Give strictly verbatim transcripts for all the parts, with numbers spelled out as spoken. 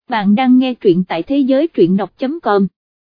Bạn đang nghe truyện tại thế giới truyện đọc chấm com.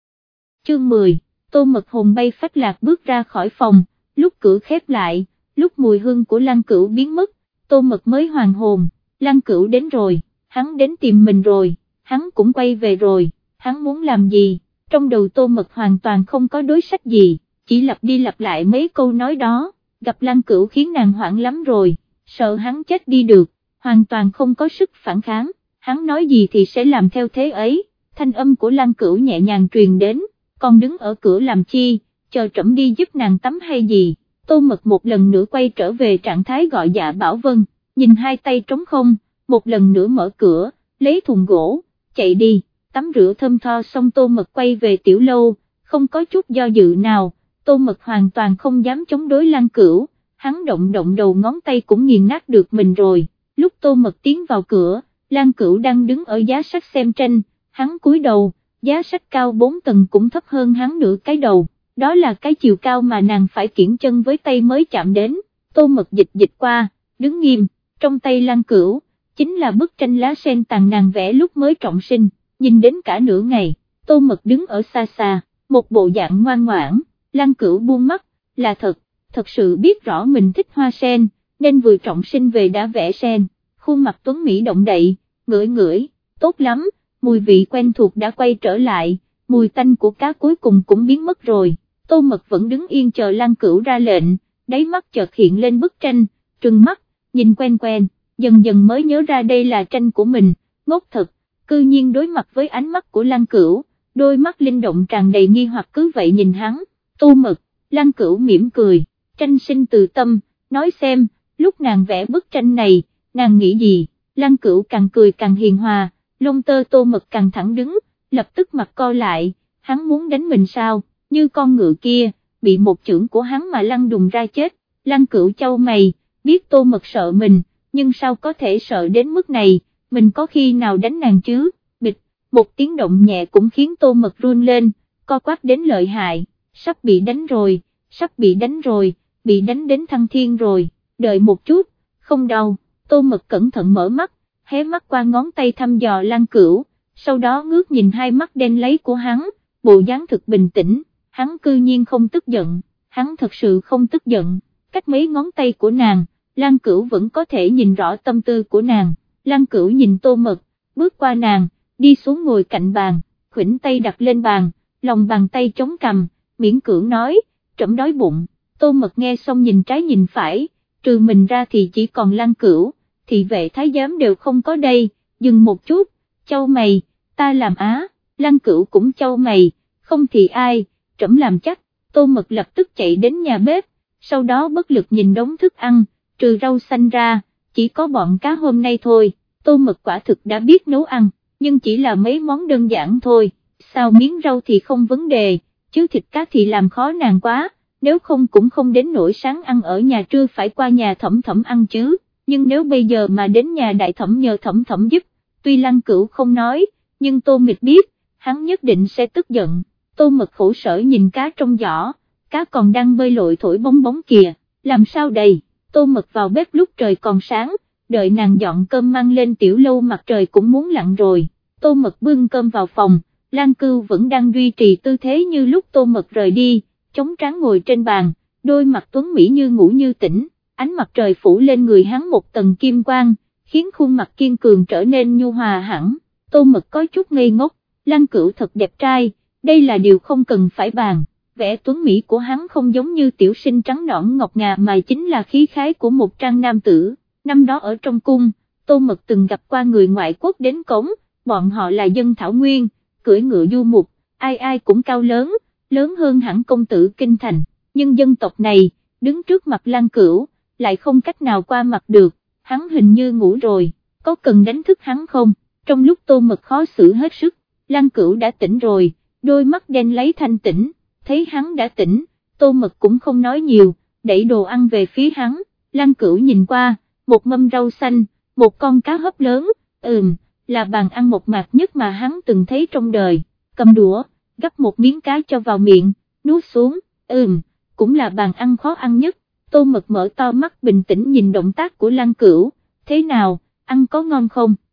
Chương mười, Tô Mật hồn bay phách lạc bước ra khỏi phòng, lúc cửa khép lại, lúc mùi hương của Lăng Cửu biến mất, Tô Mật mới hoàn hồn. Lăng Cửu đến rồi, hắn đến tìm mình rồi, hắn cũng quay về rồi, hắn muốn làm gì? Trong đầu Tô Mật hoàn toàn không có đối sách gì, chỉ lặp đi lặp lại mấy câu nói đó. Gặp Lăng Cửu khiến nàng hoảng lắm rồi, sợ hắn chết đi được, hoàn toàn không có sức phản kháng. Hắn nói gì thì sẽ làm theo thế ấy. Thanh âm của Lăng Cửu nhẹ nhàng truyền đến, còn đứng ở cửa làm chi, chờ trẫm đi giúp nàng tắm hay gì? Tô Mật một lần nữa quay trở về trạng thái gọi dạ Bảo Vân, nhìn hai tay trống không, một lần nữa mở cửa, lấy thùng gỗ, chạy đi, tắm rửa thơm tho xong Tô Mật quay về tiểu lâu, không có chút do dự nào. Tô Mật hoàn toàn không dám chống đối Lăng Cửu, hắn động động đầu ngón tay cũng nghiền nát được mình rồi. Lúc Tô Mật tiến vào cửa, Lăng Cửu đang đứng ở giá sách xem tranh, hắn cúi đầu, giá sách cao bốn tầng cũng thấp hơn hắn nửa cái đầu, đó là cái chiều cao mà nàng phải kiễng chân với tay mới chạm đến. Tô Mật dịch dịch qua, đứng nghiêm, trong tay Lăng Cửu, chính là bức tranh lá sen tàn nàng vẽ lúc mới trọng sinh, nhìn đến cả nửa ngày, Tô Mật đứng ở xa xa, một bộ dạng ngoan ngoãn. Lăng Cửu buông mắt, là thật, thật sự biết rõ mình thích hoa sen, nên vừa trọng sinh về đã vẽ sen, khuôn mặt tuấn mỹ động đậy, ngửi ngửi, tốt lắm, mùi vị quen thuộc đã quay trở lại, mùi tanh của cá cuối cùng cũng biến mất rồi. Tô Mật vẫn đứng yên chờ Lăng Cửu ra lệnh, đáy mắt chợt hiện lên bức tranh, trừng mắt, nhìn quen quen, dần dần mới nhớ ra đây là tranh của mình, ngốc thật, cư nhiên đối mặt với ánh mắt của Lăng Cửu, đôi mắt linh động tràn đầy nghi hoặc cứ vậy nhìn hắn. Tô Mật, Lăng Cửu mỉm cười, tranh sinh từ tâm, nói xem, lúc nàng vẽ bức tranh này, nàng nghĩ gì? Lăng Cửu càng cười càng hiền hòa, lông tơ Tô Mật càng thẳng đứng, lập tức mặt co lại, hắn muốn đánh mình sao, như con ngựa kia, bị một chưởng của hắn mà lăn đùng ra chết. Lăng Cửu chau mày, biết Tô Mật sợ mình, nhưng sao có thể sợ đến mức này, mình có khi nào đánh nàng chứ? Bịch, một tiếng động nhẹ cũng khiến Tô Mật run lên, co quắp đến lợi hại. Sắp bị đánh rồi, sắp bị đánh rồi, bị đánh đến thăng thiên rồi, đợi một chút, không đau. Tô Mật cẩn thận mở mắt, hé mắt qua ngón tay thăm dò Lăng Cửu, sau đó ngước nhìn hai mắt đen láy của hắn, bộ dáng thực bình tĩnh, hắn cư nhiên không tức giận, hắn thật sự không tức giận. Cách mấy ngón tay của nàng, Lăng Cửu vẫn có thể nhìn rõ tâm tư của nàng. Lăng Cửu nhìn Tô Mật, bước qua nàng, đi xuống ngồi cạnh bàn, khuỷu tay đặt lên bàn, lòng bàn tay chống cằm, miễn cưỡng nói, trẫm đói bụng. Tô Mật nghe xong nhìn trái nhìn phải, trừ mình ra thì chỉ còn Lăng Cửu, thị vệ thái giám đều không có đây. Dừng một chút, chau mày, ta làm á. Lăng Cửu cũng chau mày, không thì ai, trẫm làm chắc. Tô Mật lập tức chạy đến nhà bếp, sau đó bất lực nhìn đống thức ăn, trừ rau xanh ra, chỉ có bọn cá hôm nay thôi. Tô Mật quả thực đã biết nấu ăn, nhưng chỉ là mấy món đơn giản thôi, xào miếng rau thì không vấn đề, chứ thịt cá thì làm khó nàng quá, nếu không cũng không đến nỗi sáng ăn ở nhà trưa phải qua nhà Thẩm Thẩm ăn chứ. Nhưng nếu bây giờ mà đến nhà đại thẩm nhờ Thẩm Thẩm giúp, tuy Lăng Cửu không nói, nhưng Tô Mật biết, hắn nhất định sẽ tức giận. Tô Mật khổ sở nhìn cá trong giỏ, cá còn đang bơi lội thổi bóng bóng kìa, làm sao đây? Tô Mật vào bếp lúc trời còn sáng, đợi nàng dọn cơm mang lên tiểu lâu mặt trời cũng muốn lặn rồi. Tô Mật bưng cơm vào phòng, Lăng Cửu vẫn đang duy trì tư thế như lúc Tô Mật rời đi, chống trán ngồi trên bàn, đôi mặt tuấn mỹ như ngủ như tỉnh, ánh mặt trời phủ lên người hắn một tầng kim quang, khiến khuôn mặt kiên cường trở nên nhu hòa hẳn. Tô Mật có chút ngây ngốc, Lăng Cửu thật đẹp trai, đây là điều không cần phải bàn, vẻ tuấn mỹ của hắn không giống như tiểu sinh trắng nõn ngọc ngà mà chính là khí khái của một trang nam tử. Năm đó ở trong cung, Tô Mật từng gặp qua người ngoại quốc đến cống, bọn họ là dân thảo nguyên, cưỡi ngựa du mục, ai ai cũng cao lớn, lớn hơn hẳn công tử kinh thành, nhưng dân tộc này, đứng trước mặt Lăng Cửu, lại không cách nào qua mặt được, hắn hình như ngủ rồi, có cần đánh thức hắn không? Trong lúc Tô Mật khó xử hết sức, Lăng Cửu đã tỉnh rồi, đôi mắt đen lấy thanh tĩnh, thấy hắn đã tỉnh, Tô Mật cũng không nói nhiều, đẩy đồ ăn về phía hắn. Lăng Cửu nhìn qua, một mâm rau xanh, một con cá hấp lớn, ừm, là bàn ăn một mạc nhất mà hắn từng thấy trong đời, cầm đũa, gắp một miếng cá cho vào miệng, nuốt xuống, ừm, cũng là bàn ăn khó ăn nhất. Tô Mật mở to mắt bình tĩnh nhìn động tác của Lăng Cửu, thế nào, ăn có ngon không?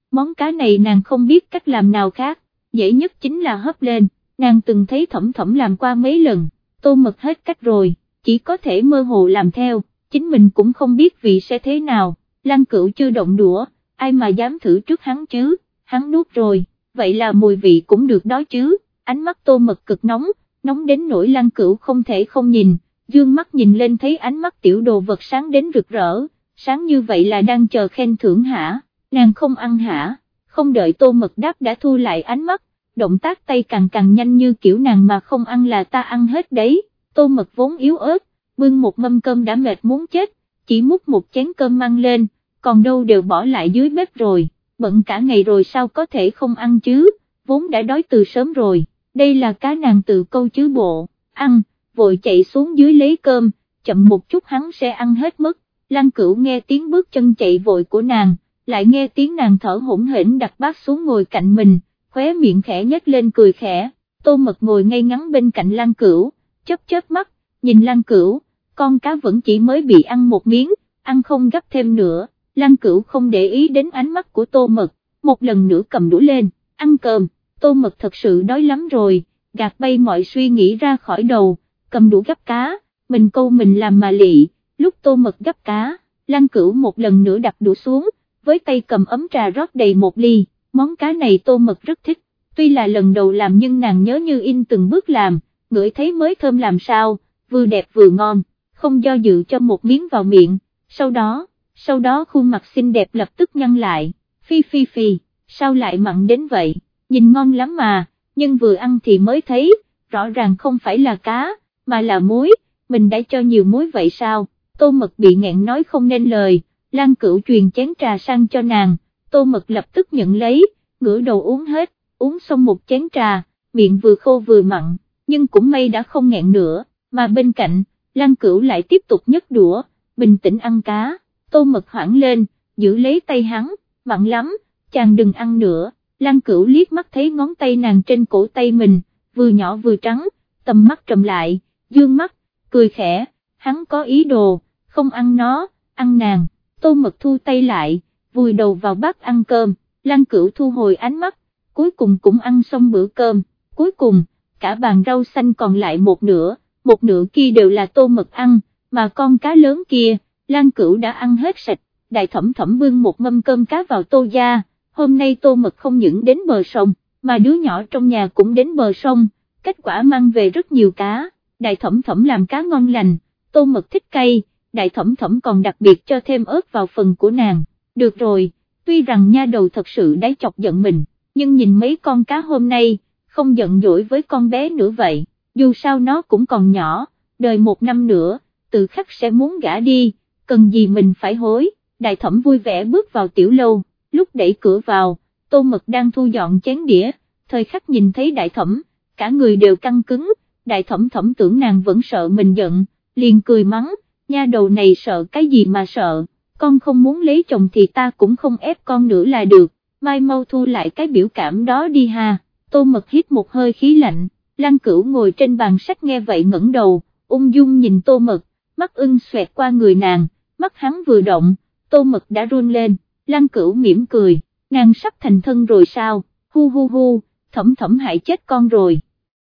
món cá này nàng không biết cách làm nào khác, dễ nhất chính là hấp lên, nàng từng thấy Thẩm Thẩm làm qua mấy lần, Tô Mật hết cách rồi, chỉ có thể mơ hồ làm theo, chính mình cũng không biết vị sẽ thế nào, Lăng Cửu chưa động đũa, ai mà dám thử trước hắn chứ, hắn nuốt rồi, vậy là mùi vị cũng được đó chứ, ánh mắt Tô Mật cực nóng, nóng đến nỗi Lăng Cửu không thể không nhìn, dương mắt nhìn lên thấy ánh mắt tiểu đồ vật sáng đến rực rỡ, sáng như vậy là đang chờ khen thưởng hả, nàng không ăn hả, không đợi Tô Mật đáp đã thu lại ánh mắt, động tác tay càng càng nhanh như kiểu nàng mà không ăn là ta ăn hết đấy, Tô Mật vốn yếu ớt, bưng một mâm cơm đã mệt muốn chết, chỉ múc một chén cơm mang lên, còn đâu đều bỏ lại dưới bếp rồi, bận cả ngày rồi sao có thể không ăn chứ, vốn đã đói từ sớm rồi, đây là cá nàng tự câu chứ bộ, ăn, vội chạy xuống dưới lấy cơm, chậm một chút hắn sẽ ăn hết mất, Lăng Cửu nghe tiếng bước chân chạy vội của nàng, lại nghe tiếng nàng thở hổn hển đặt bát xuống ngồi cạnh mình, khóe miệng khẽ nhếch lên cười khẽ, Tô Mật ngồi ngay ngắn bên cạnh Lăng Cửu, chớp chớp mắt, nhìn Lăng Cửu, con cá vẫn chỉ mới bị ăn một miếng, ăn không gấp thêm nữa, Lăng Cửu không để ý đến ánh mắt của Tô Mật, một lần nữa cầm đũa lên, ăn cơm, Tô Mật thật sự đói lắm rồi, gạt bay mọi suy nghĩ ra khỏi đầu, cầm đũa gắp cá, mình câu mình làm mà lị, lúc Tô Mật gắp cá, Lăng Cửu một lần nữa đặt đũa xuống, với tay cầm ấm trà rót đầy một ly, món cá này Tô Mật rất thích, tuy là lần đầu làm nhưng nàng nhớ như in từng bước làm, ngửi thấy mới thơm làm sao, vừa đẹp vừa ngon, không do dự cho một miếng vào miệng, sau đó, sau đó khuôn mặt xinh đẹp lập tức nhăn lại, phi phi phi, sao lại mặn đến vậy, nhìn ngon lắm mà, nhưng vừa ăn thì mới thấy, rõ ràng không phải là cá, mà là muối, mình đã cho nhiều muối vậy sao, Tô Mật bị nghẹn nói không nên lời, Lăng Cửu truyền chén trà sang cho nàng, Tô Mật lập tức nhận lấy, ngửa đầu uống hết, uống xong một chén trà, miệng vừa khô vừa mặn, nhưng cũng may đã không nghẹn nữa, mà bên cạnh, Lăng Cửu lại tiếp tục nhấc đũa, bình tĩnh ăn cá, Tô Mật hoảng lên, giữ lấy tay hắn, mặn lắm, chàng đừng ăn nữa, Lăng Cửu liếc mắt thấy ngón tay nàng trên cổ tay mình, vừa nhỏ vừa trắng, tầm mắt trầm lại, dương mắt, cười khẽ, hắn có ý đồ, không ăn nó, ăn nàng, Tô Mật thu tay lại, vùi đầu vào bát ăn cơm, Lăng Cửu thu hồi ánh mắt, cuối cùng cũng ăn xong bữa cơm, cuối cùng, cả bàn rau xanh còn lại một nửa, một nửa kia đều là Tô Mật ăn, mà con cá lớn kia, Lăng Cửu đã ăn hết sạch, Đại Thẩm Thẩm bưng một mâm cơm cá vào tô gia, hôm nay Tô Mật không những đến bờ sông, mà đứa nhỏ trong nhà cũng đến bờ sông, kết quả mang về rất nhiều cá, Đại Thẩm Thẩm làm cá ngon lành, Tô Mật thích cay, Đại Thẩm Thẩm còn đặc biệt cho thêm ớt vào phần của nàng, được rồi, tuy rằng nha đầu thật sự đã chọc giận mình, nhưng nhìn mấy con cá hôm nay, không giận dỗi với con bé nữa vậy, dù sao nó cũng còn nhỏ, đời một năm nữa, tự khắc sẽ muốn gả đi, cần gì mình phải hối, Đại Thẩm vui vẻ bước vào tiểu lâu, lúc đẩy cửa vào, Tô Mật đang thu dọn chén đĩa, thời khắc nhìn thấy Đại Thẩm, cả người đều căng cứng, Đại Thẩm Thẩm tưởng nàng vẫn sợ mình giận, liền cười mắng, nha đầu này sợ cái gì mà sợ, con không muốn lấy chồng thì ta cũng không ép con nữa là được, mai mau thu lại cái biểu cảm đó đi ha, Tô Mật hít một hơi khí lạnh, Lăng Cửu ngồi trên bàn sách nghe vậy ngẩng đầu, ung dung nhìn Tô Mật, mắt ưng xoẹt qua người nàng, mắt hắn vừa động, Tô Mật đã run lên, Lăng Cửu mỉm cười, nàng sắp thành thân rồi sao, hu hu hu, Thẩm Thẩm hại chết con rồi.